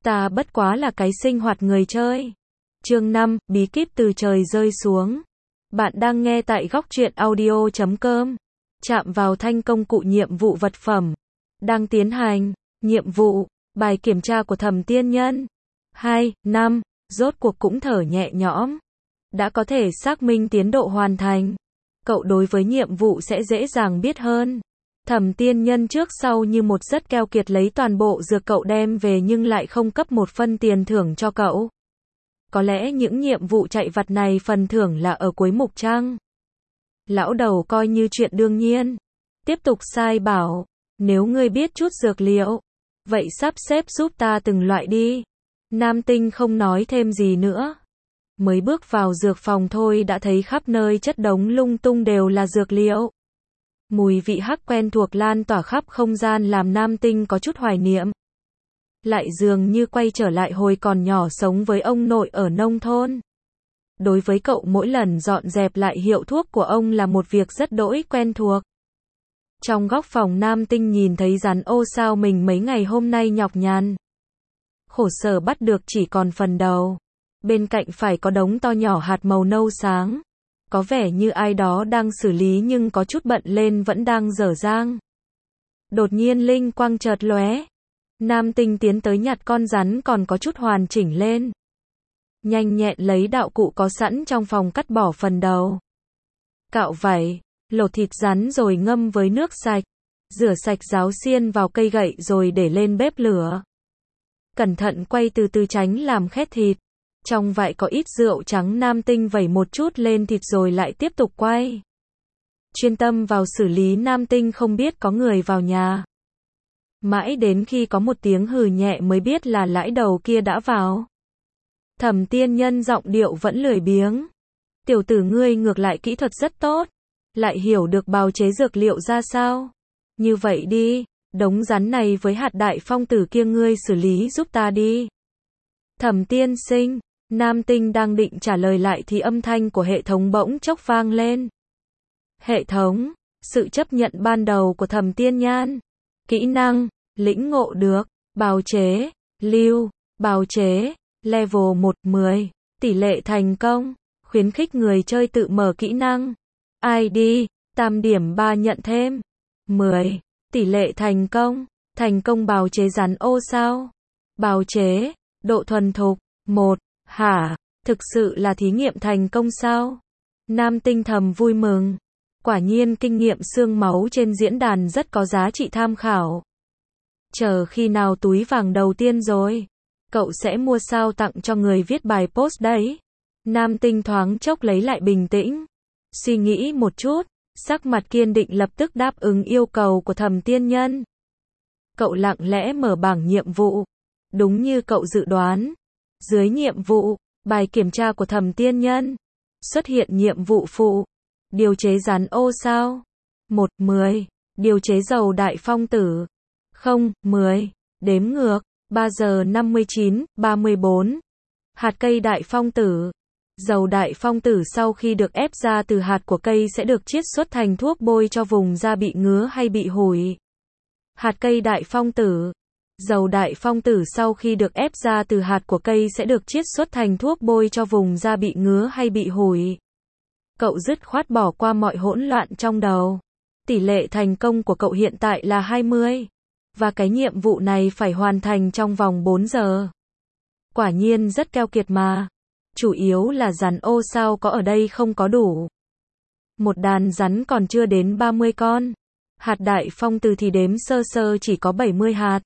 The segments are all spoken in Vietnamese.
Ta bất quá là cái sinh hoạt người chơi. Chương 5, bí kíp từ trời rơi xuống. Bạn đang nghe tại góc truyện audio.com. Chạm vào thanh công cụ nhiệm vụ vật phẩm. Đang tiến hành. Nhiệm vụ. Bài kiểm tra của Thẩm Tiên Nhân. 2, 5. Rốt cuộc cũng thở nhẹ nhõm. Đã có thể xác minh tiến độ hoàn thành. Cậu đối với nhiệm vụ sẽ dễ dàng biết hơn. Thẩm Tiên Nhân trước sau như một rất keo kiệt lấy toàn bộ dược cậu đem về nhưng lại không cấp một phân tiền thưởng cho cậu. Có lẽ những nhiệm vụ chạy vặt này phần thưởng là ở cuối mục chăng? Lão đầu coi như chuyện đương nhiên. Tiếp tục sai bảo, nếu ngươi biết chút dược liệu, vậy sắp xếp giúp ta từng loại đi. Nam Tinh không nói thêm gì nữa. Mới bước vào dược phòng thôi đã thấy khắp nơi chất đống lung tung đều là dược liệu. Mùi vị hắc quen thuộc lan tỏa khắp không gian làm Nam Tinh có chút hoài niệm. Lại dường như quay trở lại hồi còn nhỏ sống với ông nội ở nông thôn. Đối với cậu mỗi lần dọn dẹp lại hiệu thuốc của ông là một việc rất đỗi quen thuộc. Trong góc phòng Nam Tinh nhìn thấy rắn ô sao mình mấy ngày hôm nay nhọc nhằn. Khổ sở bắt được chỉ còn phần đầu. Bên cạnh phải có đống to nhỏ hạt màu nâu sáng. Có vẻ như ai đó đang xử lý nhưng có chút bận lên vẫn đang dở dang. Đột nhiên linh quang chợt lóe. Nam Tinh tiến tới nhặt con rắn còn có chút hoàn chỉnh lên. Nhanh nhẹn lấy đạo cụ có sẵn trong phòng cắt bỏ phần đầu. Cạo vảy, lột thịt rắn rồi ngâm với nước sạch. Rửa sạch ráo xiên vào cây gậy rồi để lên bếp lửa. Cẩn thận quay từ từ tránh làm khét thịt. Trong vại có ít rượu trắng Nam Tinh vẩy một chút lên thịt rồi lại tiếp tục quay. Chuyên tâm vào xử lý Nam Tinh không biết có người vào nhà. Mãi đến khi có một tiếng hừ nhẹ mới biết là lãi đầu kia đã vào. Thẩm Tiên Nhân giọng điệu vẫn lười biếng. Tiểu tử ngươi ngược lại kỹ thuật rất tốt. Lại hiểu được bào chế dược liệu ra sao. Như vậy đi, đống rắn này với hạt đại phong tử kia ngươi xử lý giúp ta đi. Thẩm tiên sinh. Nam Tinh đang định trả lời lại thì âm thanh của hệ thống bỗng chốc vang lên. Hệ thống, sự chấp nhận ban đầu của Thẩm Tiên Nhan. Kỹ năng, lĩnh ngộ được, bào chế, lưu, bào chế, level 1, 10, tỷ lệ thành công, khuyến khích người chơi tự mở kỹ năng. ID, tam điểm 3 nhận thêm, 10, tỷ lệ thành công bào chế rắn ô sao. Bào chế, độ thuần thục, 1. Hả, thực sự là thí nghiệm thành công sao? Nam Tinh thầm vui mừng. Quả nhiên kinh nghiệm xương máu trên diễn đàn rất có giá trị tham khảo. Chờ khi nào túi vàng đầu tiên rồi? Cậu sẽ mua sao tặng cho người viết bài post đấy. Nam Tinh thoáng chốc lấy lại bình tĩnh. Suy nghĩ một chút, sắc mặt kiên định lập tức đáp ứng yêu cầu của Thẩm Tiên Nhân. Cậu lặng lẽ mở bảng nhiệm vụ. Đúng như cậu dự đoán. Dưới nhiệm vụ, bài kiểm tra của Thẩm Tiên Nhân. Xuất hiện nhiệm vụ phụ. Điều chế rắn ô sao. 1, 10. Điều chế dầu đại phong tử. 0, 10. Đếm ngược. 3 giờ 59, 34. Hạt cây đại phong tử. Dầu đại phong tử sau khi được ép ra từ hạt của cây sẽ được chiết xuất thành thuốc bôi cho vùng da bị ngứa hay bị hủi. Hạt cây đại phong tử. Dầu đại phong tử sau khi được ép ra từ hạt của cây sẽ được chiết xuất thành thuốc bôi cho vùng da bị ngứa hay bị hủi. Cậu dứt khoát bỏ qua mọi hỗn loạn trong đầu. Tỷ lệ thành công của cậu hiện tại là 20. Và cái nhiệm vụ này phải hoàn thành trong vòng 4 giờ. Quả nhiên rất keo kiệt mà. Chủ yếu là rắn ô sao có ở đây không có đủ. Một đàn rắn còn chưa đến 30 con. Hạt đại phong tử thì đếm sơ sơ chỉ có 70 hạt.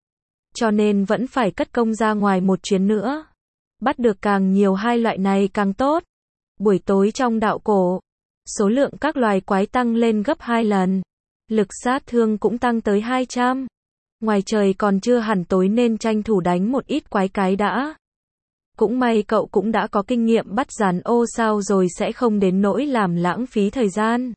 Cho nên vẫn phải cất công ra ngoài một chuyến nữa. Bắt được càng nhiều hai loại này càng tốt. Buổi tối trong đạo cổ, số lượng các loài quái tăng lên gấp 2 lần. Lực sát thương cũng tăng tới 200. Ngoài trời còn chưa hẳn tối nên tranh thủ đánh một ít quái cái đã. Cũng may cậu cũng đã có kinh nghiệm bắt rắn ô sao rồi sẽ không đến nỗi làm lãng phí thời gian.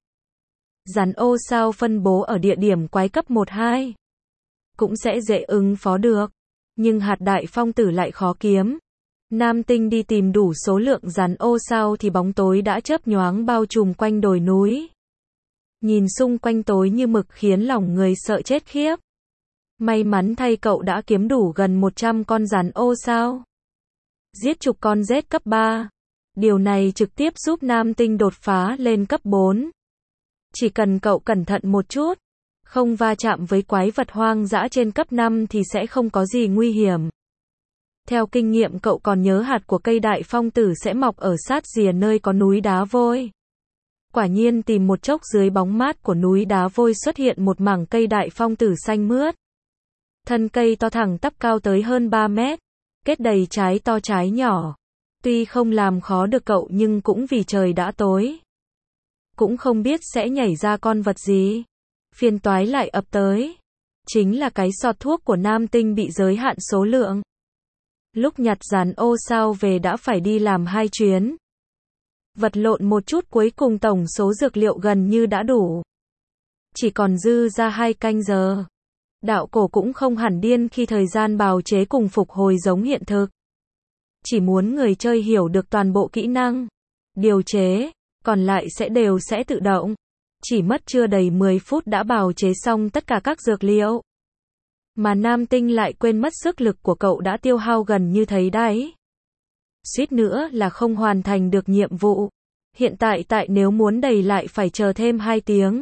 Rắn ô sao phân bố ở địa điểm quái cấp 1-2. Cũng sẽ dễ ứng phó được. Nhưng hạt đại phong tử lại khó kiếm. Nam Tinh đi tìm đủ số lượng rắn ô sao thì bóng tối đã chớp nhoáng bao trùm quanh đồi núi. Nhìn xung quanh tối như mực khiến lòng người sợ chết khiếp. May mắn thay cậu đã kiếm đủ gần 100 con rắn ô sao. Giết chục con rết cấp 3. Điều này trực tiếp giúp Nam Tinh đột phá lên cấp 4. Chỉ cần cậu cẩn thận một chút, không va chạm với quái vật hoang dã trên cấp 5 thì sẽ không có gì nguy hiểm. Theo kinh nghiệm cậu còn nhớ hạt của cây đại phong tử sẽ mọc ở sát rìa nơi có núi đá vôi. Quả nhiên tìm một chốc dưới bóng mát của núi đá vôi xuất hiện một mảng cây đại phong tử xanh mướt. Thân cây to thẳng tắp cao tới hơn 3 mét, kết đầy trái to trái nhỏ. Tuy không làm khó được cậu nhưng cũng vì trời đã tối. Cũng không biết sẽ nhảy ra con vật gì. Phiền toái lại ập tới. Chính là cái sọt thuốc của Nam Tinh bị giới hạn số lượng. Lúc nhặt rắn ô sao về đã phải đi làm 2 chuyến. Vật lộn một chút cuối cùng tổng số dược liệu gần như đã đủ. Chỉ còn dư ra 2 canh giờ. Đạo cổ cũng không hẳn điên khi thời gian bào chế cùng phục hồi giống hiện thực. Chỉ muốn người chơi hiểu được toàn bộ kỹ năng, điều chế, còn lại đều sẽ tự động. Chỉ mất chưa đầy 10 phút đã bào chế xong tất cả các dược liệu. Mà Nam Tinh lại quên mất sức lực của cậu đã tiêu hao gần như thấy đáy. Suýt nữa là không hoàn thành được nhiệm vụ. Hiện tại nếu muốn đẩy lại phải chờ thêm 2 tiếng.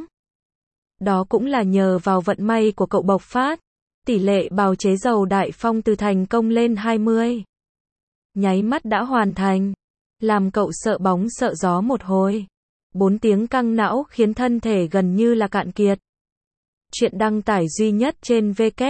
Đó cũng là nhờ vào vận may của cậu bộc phát. Tỷ lệ bào chế dầu đại phong từ thành công lên 20. Nháy mắt đã hoàn thành. Làm cậu sợ bóng sợ gió một hồi. 4 tiếng căng não khiến thân thể gần như là cạn kiệt. Chuyện đăng tải duy nhất trên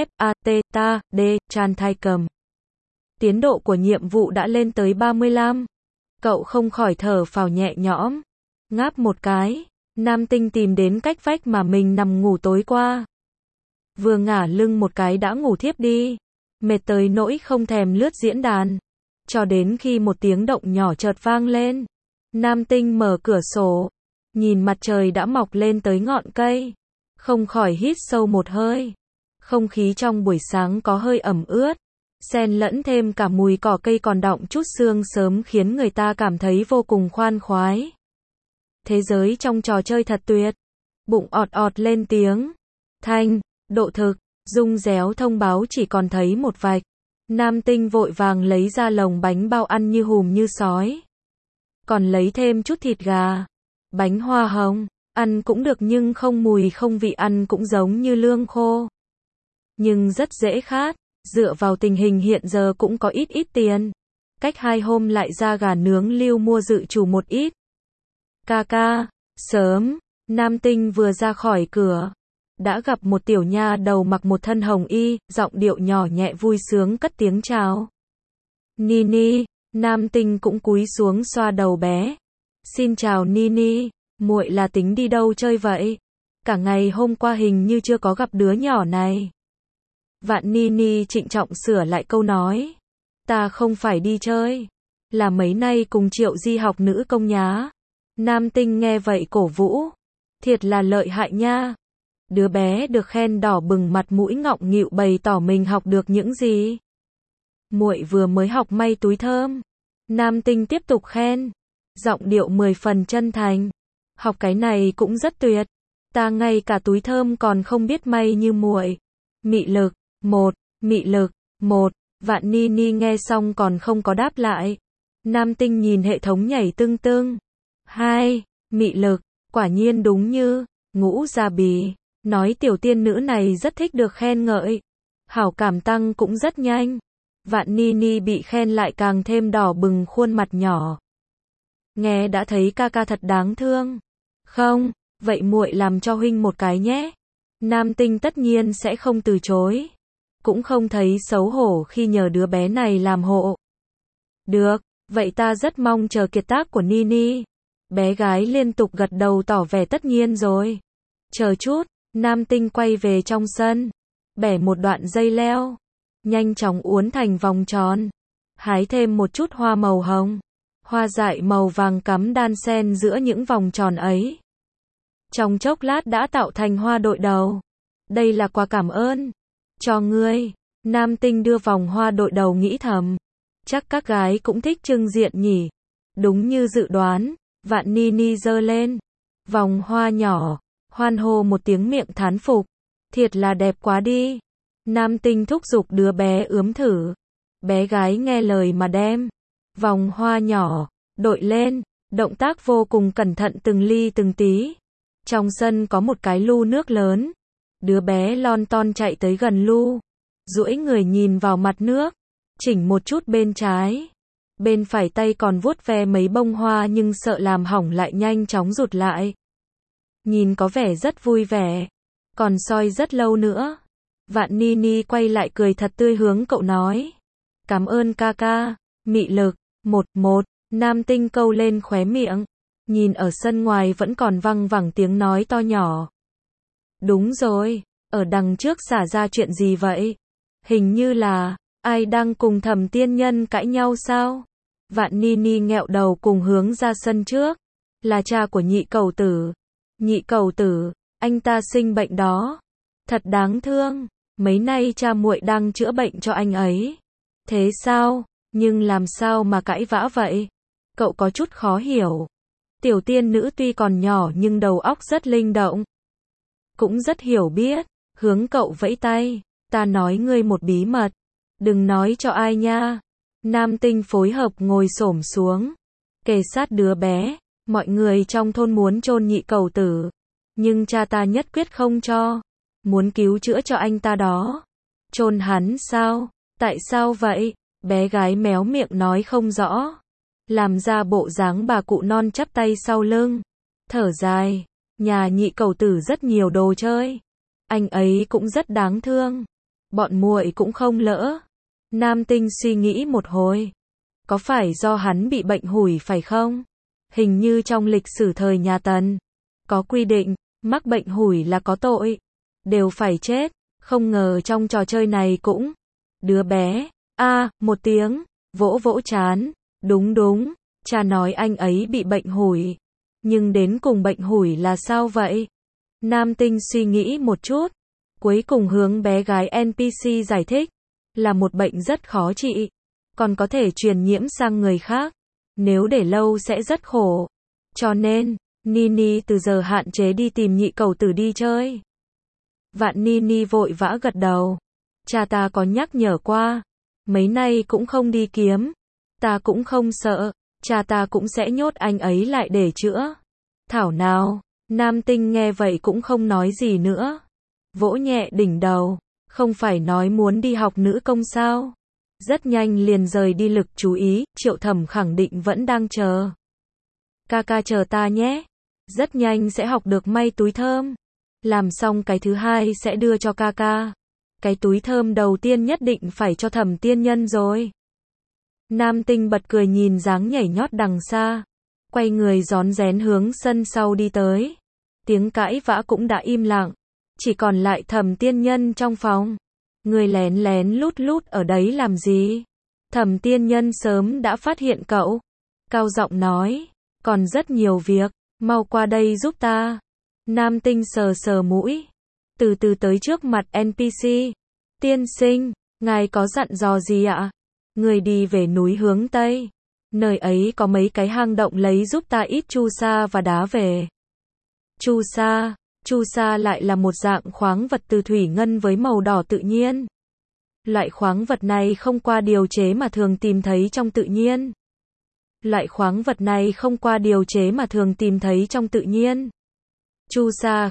www.at.d Chan Thai Cầm. Tiến độ của nhiệm vụ đã lên tới 35. Cậu không khỏi thở phào nhẹ nhõm. Ngáp một cái, Nam Tinh tìm đến cách vách mà mình nằm ngủ tối qua. Vừa ngả lưng một cái đã ngủ thiếp đi. Mệt tới nỗi không thèm lướt diễn đàn. Cho đến khi một tiếng động nhỏ chợt vang lên. Nam Tinh mở cửa sổ. Nhìn mặt trời đã mọc lên tới ngọn cây. Không khỏi hít sâu một hơi. Không khí trong buổi sáng có hơi ẩm ướt. Xen lẫn thêm cả mùi cỏ cây còn đọng chút sương sớm khiến người ta cảm thấy vô cùng khoan khoái. Thế giới trong trò chơi thật tuyệt. Bụng ọt ọt lên tiếng. Thanh, độ thực, rung réo thông báo chỉ còn thấy một vạch. Nam Tinh vội vàng lấy ra lồng bánh bao ăn như hùm như sói. Còn lấy thêm chút thịt gà. Bánh hoa hồng, ăn cũng được nhưng không mùi không vị, ăn cũng giống như lương khô. Nhưng rất dễ khát, dựa vào tình hình hiện giờ cũng có ít tiền. Cách 2 hôm lại ra gà nướng lưu mua dự trù một ít. Ca, sớm, Nam Tinh vừa ra khỏi cửa. Đã gặp một tiểu nha đầu mặc một thân hồng y, giọng điệu nhỏ nhẹ vui sướng cất tiếng chào. Nini, Nam Tinh cũng cúi xuống xoa đầu bé. Xin chào Nini, muội là tính đi đâu chơi vậy? Cả ngày hôm qua hình như chưa có gặp đứa nhỏ này. Vạn Nini trịnh trọng sửa lại câu nói. Ta không phải đi chơi. Là mấy nay cùng Triệu Di học nữ công nhá. Nam Tinh nghe vậy cổ vũ. Thiệt là lợi hại nha. Đứa bé được khen đỏ bừng mặt mũi ngọng nghịu bày tỏ mình học được những gì. Muội vừa mới học may túi thơm. Nam Tinh tiếp tục khen. Giọng điệu 10 phần chân thành. Học cái này cũng rất tuyệt. Ta ngay cả túi thơm còn không biết may như muội. Mị lực, 1, mị lực, 1. Vạn Nini nghe xong còn không có đáp lại. Nam Tinh nhìn hệ thống nhảy tưng tưng. 2, mị lực, quả nhiên đúng như Ngũ Gia Bì. Nói tiểu tiên nữ này rất thích được khen ngợi. Hảo cảm tăng cũng rất nhanh. Vạn Nini bị khen lại càng thêm đỏ bừng khuôn mặt nhỏ. Nghe đã thấy ca thật đáng thương. Không, vậy muội làm cho huynh một cái nhé. Nam Tinh tất nhiên sẽ không từ chối. Cũng không thấy xấu hổ khi nhờ đứa bé này làm hộ. Được, vậy ta rất mong chờ kiệt tác của Nini. Bé gái liên tục gật đầu tỏ vẻ tất nhiên rồi. Chờ chút, Nam Tinh quay về trong sân. Bẻ một đoạn dây leo. Nhanh chóng uốn thành vòng tròn. Hái thêm một chút hoa màu hồng. Hoa dại màu vàng cắm đan xen giữa những vòng tròn ấy. Trong chốc lát đã tạo thành hoa đội đầu. Đây là quà cảm ơn. Cho ngươi. Nam Tinh đưa vòng hoa đội đầu nghĩ thầm. Chắc các gái cũng thích trưng diện nhỉ. Đúng như dự đoán. Vạn Nini giơ lên. Vòng hoa nhỏ. Hoan hô một tiếng miệng thán phục. Thiệt là đẹp quá đi. Nam tinh thúc giục đứa bé ướm thử. Bé gái nghe lời mà đem vòng hoa nhỏ đội lên, động tác vô cùng cẩn thận từng ly từng tí. Trong sân có một cái lu nước lớn. Đứa bé lon ton chạy tới gần lu, duỗi người nhìn vào mặt nước, chỉnh một chút bên trái. Bên phải tay còn vuốt ve mấy bông hoa nhưng sợ làm hỏng lại nhanh chóng rụt lại. Nhìn có vẻ rất vui vẻ, còn soi rất lâu nữa. Vạn Nini quay lại cười thật tươi hướng cậu nói. Cảm ơn ca ca, mị lực, một. Nam tinh câu lên khóe miệng, nhìn ở sân ngoài vẫn còn văng vẳng tiếng nói to nhỏ. Đúng rồi, ở đằng trước xả ra chuyện gì vậy? Hình như là, ai đang cùng Thẩm tiên nhân cãi nhau sao? Vạn Nini nghẹo đầu cùng hướng ra sân trước. Là cha của nhị cẩu tử. Nhị cẩu tử, anh ta sinh bệnh đó. Thật đáng thương, mấy nay cha muội đang chữa bệnh cho anh ấy. Thế sao? Nhưng làm sao mà cãi vã vậy? Cậu có chút khó hiểu. Tiểu tiên nữ tuy còn nhỏ nhưng đầu óc rất linh động. Cũng rất hiểu biết, hướng cậu vẫy tay. Ta nói ngươi một bí mật. Đừng nói cho ai nha. Nam tinh phối hợp ngồi xổm xuống, kề sát đứa bé. Mọi người trong thôn muốn chôn nhị cẩu tử, nhưng cha ta nhất quyết không cho. Muốn cứu chữa cho anh ta đó. Chôn hắn sao? Tại sao vậy? Bé gái méo miệng nói không rõ. Làm ra bộ dáng bà cụ non chắp tay sau lưng. Thở dài. Nhà nhị cẩu tử rất nhiều đồ chơi. Anh ấy cũng rất đáng thương. Bọn muội cũng không lỡ. Nam tinh suy nghĩ một hồi. Có phải do hắn bị bệnh hủi phải không? Hình như trong lịch sử thời nhà Tần có quy định, mắc bệnh hủi là có tội, đều phải chết. Không ngờ trong trò chơi này cũng. Đứa bé, một tiếng, vỗ vỗ trán. Đúng, cha nói anh ấy bị bệnh hủi. Nhưng đến cùng bệnh hủi là sao vậy? Nam tinh suy nghĩ một chút, cuối cùng hướng bé gái NPC giải thích. Là một bệnh rất khó trị, còn có thể truyền nhiễm sang người khác. Nếu để lâu sẽ rất khổ. Cho nên, Nini từ giờ hạn chế đi tìm nhị cẩu tử đi chơi. Vạn Nini vội vã gật đầu. Cha ta có nhắc nhở qua. Mấy nay cũng không đi kiếm. Ta cũng không sợ. Cha ta cũng sẽ nhốt anh ấy lại để chữa. Thảo nào. Nam tinh nghe vậy cũng không nói gì nữa. Vỗ nhẹ đỉnh đầu. Không phải nói muốn đi học nữ công sao? Rất nhanh liền rời đi lực chú ý. Triệu Thẩm khẳng định vẫn đang chờ. Ca ca chờ ta nhé. Rất nhanh sẽ học được may túi thơm. Làm xong cái thứ hai sẽ đưa cho ca ca. Cái túi thơm đầu tiên nhất định phải cho Thẩm tiên nhân rồi. Nam tinh bật cười nhìn dáng nhảy nhót đằng xa. Quay người rón rén hướng sân sau đi tới. Tiếng cãi vã cũng đã im lặng. Chỉ còn lại Thẩm tiên nhân trong phòng. Người lén lén lút lút ở đấy làm gì? Thẩm tiên nhân sớm đã phát hiện cậu. Cao giọng nói. Còn rất nhiều việc. Mau qua đây giúp ta. Nam tinh sờ sờ mũi. Từ từ tới trước mặt NPC. Tiên sinh, ngài có dặn dò gì ạ? Người đi về núi hướng Tây. Nơi ấy có mấy cái hang động lấy giúp ta ít chu sa và đá về. Chu sa lại là một dạng khoáng vật từ thủy ngân với màu đỏ tự nhiên. Loại khoáng vật này không qua điều chế mà thường tìm thấy trong tự nhiên. Chu sa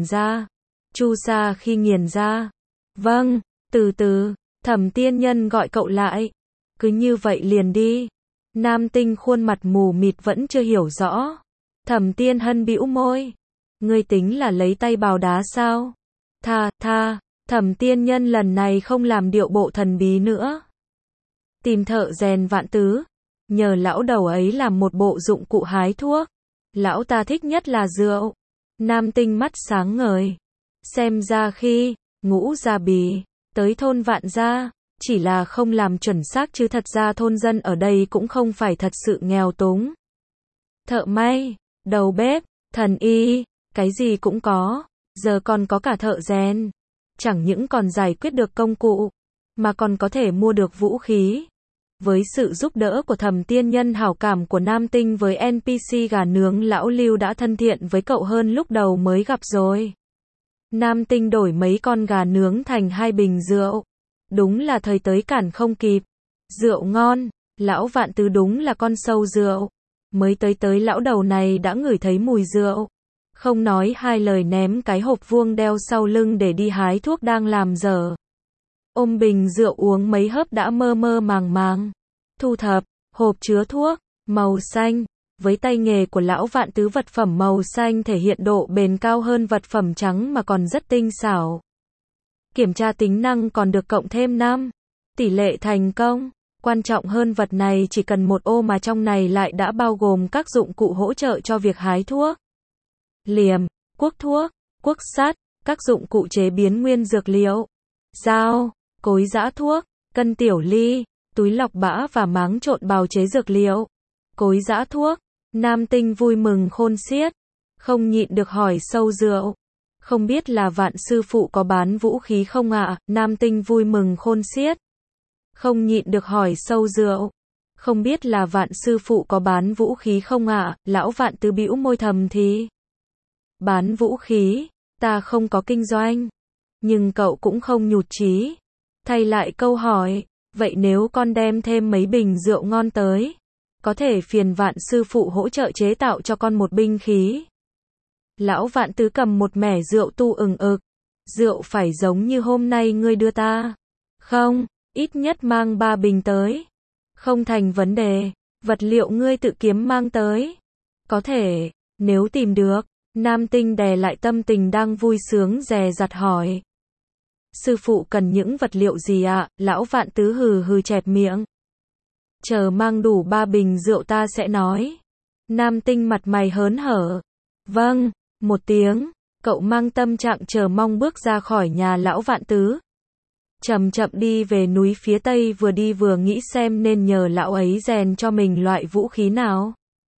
khi nghiền ra. Vâng, từ từ, Thẩm tiên nhân gọi cậu lại. Cứ như vậy liền đi. Nam tinh khuôn mặt mù mịt vẫn chưa hiểu rõ. Thẩm tiên hân bĩu môi. Ngươi tính là lấy tay bào đá sao? Tha, Thẩm tiên nhân lần này không làm điệu bộ thần bí nữa. Tìm thợ rèn Vạn Tứ. Nhờ lão đầu ấy làm một bộ dụng cụ hái thuốc. Lão ta thích nhất là rượu. Nam tinh mắt sáng ngời. Xem ra khi Ngũ Gia Bì tới thôn Vạn Gia, chỉ là không làm chuẩn xác chứ thật ra thôn dân ở đây cũng không phải thật sự nghèo túng. Thợ may, đầu bếp, thần y, cái gì cũng có, giờ còn có cả thợ rèn. Chẳng những còn giải quyết được công cụ, mà còn có thể mua được vũ khí. Với sự giúp đỡ của Thẩm tiên nhân, hảo cảm của Nam tinh với NPC gà nướng lão Lưu đã thân thiện với cậu hơn lúc đầu mới gặp rồi. Nam Tinh đổi mấy con gà nướng thành 2 bình rượu. Đúng là thời tới cản không kịp. Rượu ngon, lão Vạn Tứ đúng là con sâu rượu. Mới tới lão đầu này đã ngửi thấy mùi rượu. Không nói hai lời ném cái hộp vuông đeo sau lưng để đi hái thuốc đang làm dở. Ôm bình rượu uống mấy hớp đã mơ mơ màng màng. Thu thập, hộp chứa thuốc, màu xanh. Với tay nghề của lão Vạn Tứ, vật phẩm màu xanh thể hiện độ bền cao hơn vật phẩm trắng mà còn rất tinh xảo. Kiểm tra tính năng còn được cộng thêm 5. Tỷ lệ thành công. Quan trọng hơn, vật này chỉ cần một ô mà trong này lại đã bao gồm các dụng cụ hỗ trợ cho việc hái thuốc. Liềm, cuốc thuốc, cuốc sắt, các dụng cụ chế biến nguyên dược liệu, dao, cối giã thuốc, cân tiểu ly, túi lọc bã và máng trộn bào chế dược liệu, cối giã thuốc. Nam Tinh vui mừng khôn xiết, không nhịn được hỏi sâu rượu. Không biết là Vạn sư phụ có bán vũ khí không ạ? Nam Tinh vui mừng khôn xiết, không nhịn được hỏi sâu rượu. Không biết là Vạn sư phụ có bán vũ khí không ạ? Lão Vạn Tứ bĩu môi thầm thì. Bán vũ khí, ta không có kinh doanh. Nhưng cậu cũng không nhụt chí. Thay lại câu hỏi, vậy nếu con đem thêm mấy bình rượu ngon tới, có thể phiền Vạn sư phụ hỗ trợ chế tạo cho con một binh khí. Lão Vạn Tứ cầm một mẻ rượu tu ừng ực. Rượu phải giống như hôm nay ngươi đưa ta. Không, ít nhất mang 3 bình tới. Không thành vấn đề, vật liệu ngươi tự kiếm mang tới. Có thể, nếu tìm được. Nam Tinh đè lại tâm tình đang vui sướng dè dặt hỏi. Sư phụ cần những vật liệu gì ạ? Lão Vạn Tứ hừ hừ chẹp miệng. Chờ mang đủ 3 bình rượu ta sẽ nói. Nam Tinh mặt mày hớn hở. Vâng, một tiếng, cậu mang tâm trạng chờ mong bước ra khỏi nhà lão Vạn Tứ. Chậm chậm đi về núi phía tây, vừa đi vừa nghĩ xem nên nhờ lão ấy rèn cho mình loại vũ khí nào.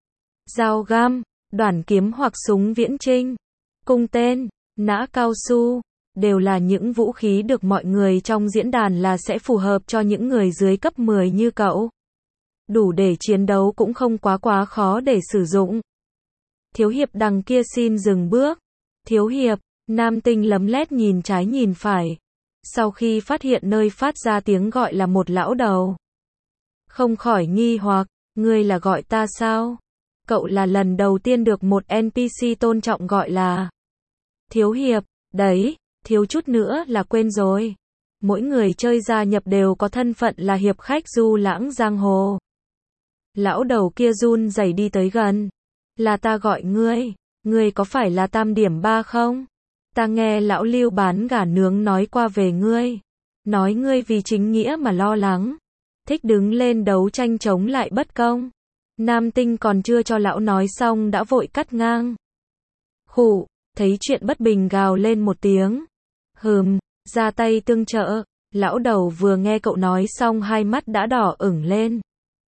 Dao găm, đoản kiếm hoặc súng viễn chinh, cung tên, nã cao su, đều là những vũ khí được mọi người trong diễn đàn là sẽ phù hợp cho những người dưới cấp 10 như cậu. Đủ để chiến đấu cũng không quá khó để sử dụng. Thiếu hiệp đằng kia xin dừng bước. Thiếu hiệp, Nam Tinh lấm lét nhìn trái nhìn phải. Sau khi phát hiện nơi phát ra tiếng gọi là một lão đầu, không khỏi nghi hoặc, ngươi là gọi ta sao? Cậu là lần đầu tiên được một NPC tôn trọng gọi là thiếu hiệp, đấy, thiếu chút nữa là quên rồi. Mỗi người chơi gia nhập đều có thân phận là hiệp khách du lãng giang hồ. Lão đầu kia run rẩy đi tới gần. Là ta gọi ngươi có phải là Tam Điểm Ba không? Ta nghe lão Lưu bán gà nướng nói qua về ngươi. Nói ngươi vì chính nghĩa mà lo lắng. Thích đứng lên đấu tranh chống lại bất công. Nam Tinh còn chưa cho lão nói xong đã vội cắt ngang. Khụ, thấy chuyện bất bình gào lên một tiếng. Ra tay tương trợ. Lão đầu vừa nghe cậu nói xong hai mắt đã đỏ ửng lên.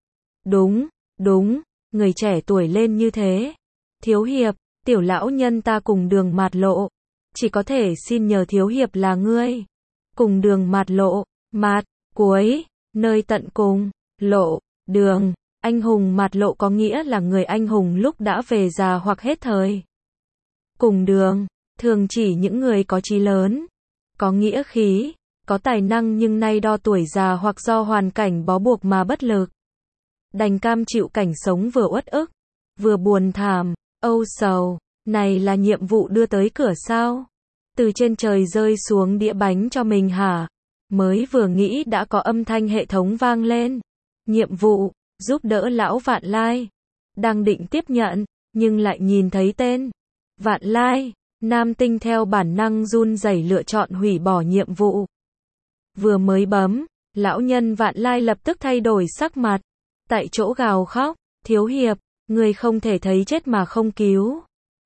Đúng, người trẻ tuổi lên như thế. Thiếu hiệp, tiểu lão nhân ta cùng đường mạt lộ. Chỉ có thể xin nhờ thiếu hiệp là ngươi. Cùng đường mạt lộ, mạt, cuối, nơi tận cùng, lộ, đường. Anh hùng mạt lộ có nghĩa là người anh hùng lúc đã về già hoặc hết thời. Cùng đường, thường chỉ những người có chí lớn, có nghĩa khí, có tài năng nhưng nay đo tuổi già hoặc do hoàn cảnh bó buộc mà bất lực. Đành cam chịu cảnh sống vừa uất ức, vừa buồn thảm, âu sầu. Này là nhiệm vụ đưa tới cửa sao? Từ trên trời rơi xuống đĩa bánh cho mình hả? Mới vừa nghĩ đã có âm thanh hệ thống vang lên. Nhiệm vụ, giúp đỡ lão Vạn Lai. Đang định tiếp nhận, nhưng lại nhìn thấy tên Vạn Lai. Nam Tinh theo bản năng run rẩy lựa chọn hủy bỏ nhiệm vụ. Vừa mới bấm, lão nhân Vạn Lai lập tức thay đổi sắc mặt. Tại chỗ gào khóc, thiếu hiệp, người không thể thấy chết mà không cứu.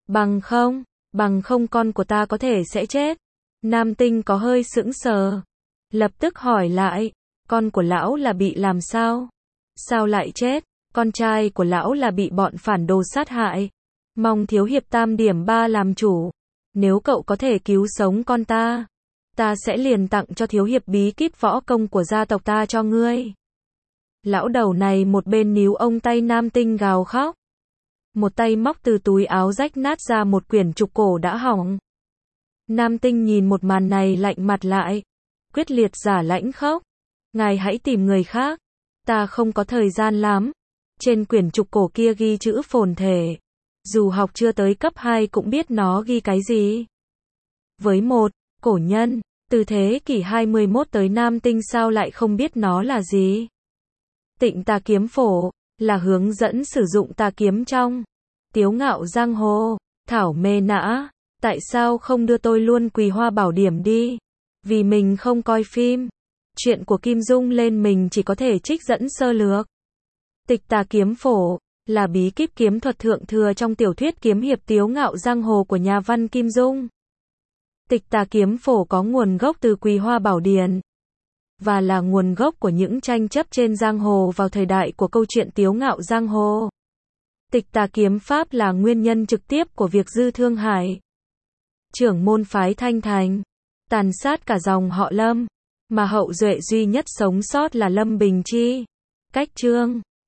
Bằng không con của ta có thể sẽ chết. Nam Tinh có hơi sững sờ. Lập tức hỏi lại, con của lão là bị làm sao? Sao lại chết? Con trai của lão là bị bọn phản đồ sát hại. Mong thiếu hiệp Tam Điểm Ba làm chủ. Nếu cậu có thể cứu sống con ta sẽ liền tặng cho thiếu hiệp bí kíp võ công của gia tộc ta cho ngươi. Lão đầu này một bên níu ông tay Nam Tinh gào khóc. Một tay móc từ túi áo rách nát ra một quyển trục cổ đã hỏng. Nam Tinh nhìn một màn này lạnh mặt lại, quyết liệt giả lãnh khóc. Ngài hãy tìm người khác, ta không có thời gian lắm. Trên quyển trục cổ kia ghi chữ phồn thể. Dù học chưa tới cấp 2 cũng biết nó ghi cái gì. Với một cổ nhân, từ thế kỷ 21 tới Nam Tinh sao lại không biết nó là gì? Tịnh tà kiếm phổ, là hướng dẫn sử dụng tà kiếm trong Tiếu Ngạo Giang Hồ. Thảo mê nã, tại sao không đưa tôi luôn Quỳ Hoa Bảo Điển đi? Vì mình không coi phim. Chuyện của Kim Dung lên mình chỉ có thể trích dẫn sơ lược. Tịch tà kiếm phổ, là bí kíp kiếm thuật thượng thừa trong tiểu thuyết kiếm hiệp Tiếu Ngạo Giang Hồ của nhà văn Kim Dung. Tịch tà kiếm phổ có nguồn gốc từ Quỳ Hoa Bảo Điển, và là nguồn gốc của những tranh chấp trên giang hồ vào thời đại của câu chuyện Tiếu Ngạo Giang Hồ. Tịch tà kiếm pháp là nguyên nhân trực tiếp của việc Dư Thương Hải, trưởng môn phái Thanh Thành, tàn sát cả dòng họ Lâm, mà hậu duệ duy nhất sống sót là Lâm Bình Chi. Cách chương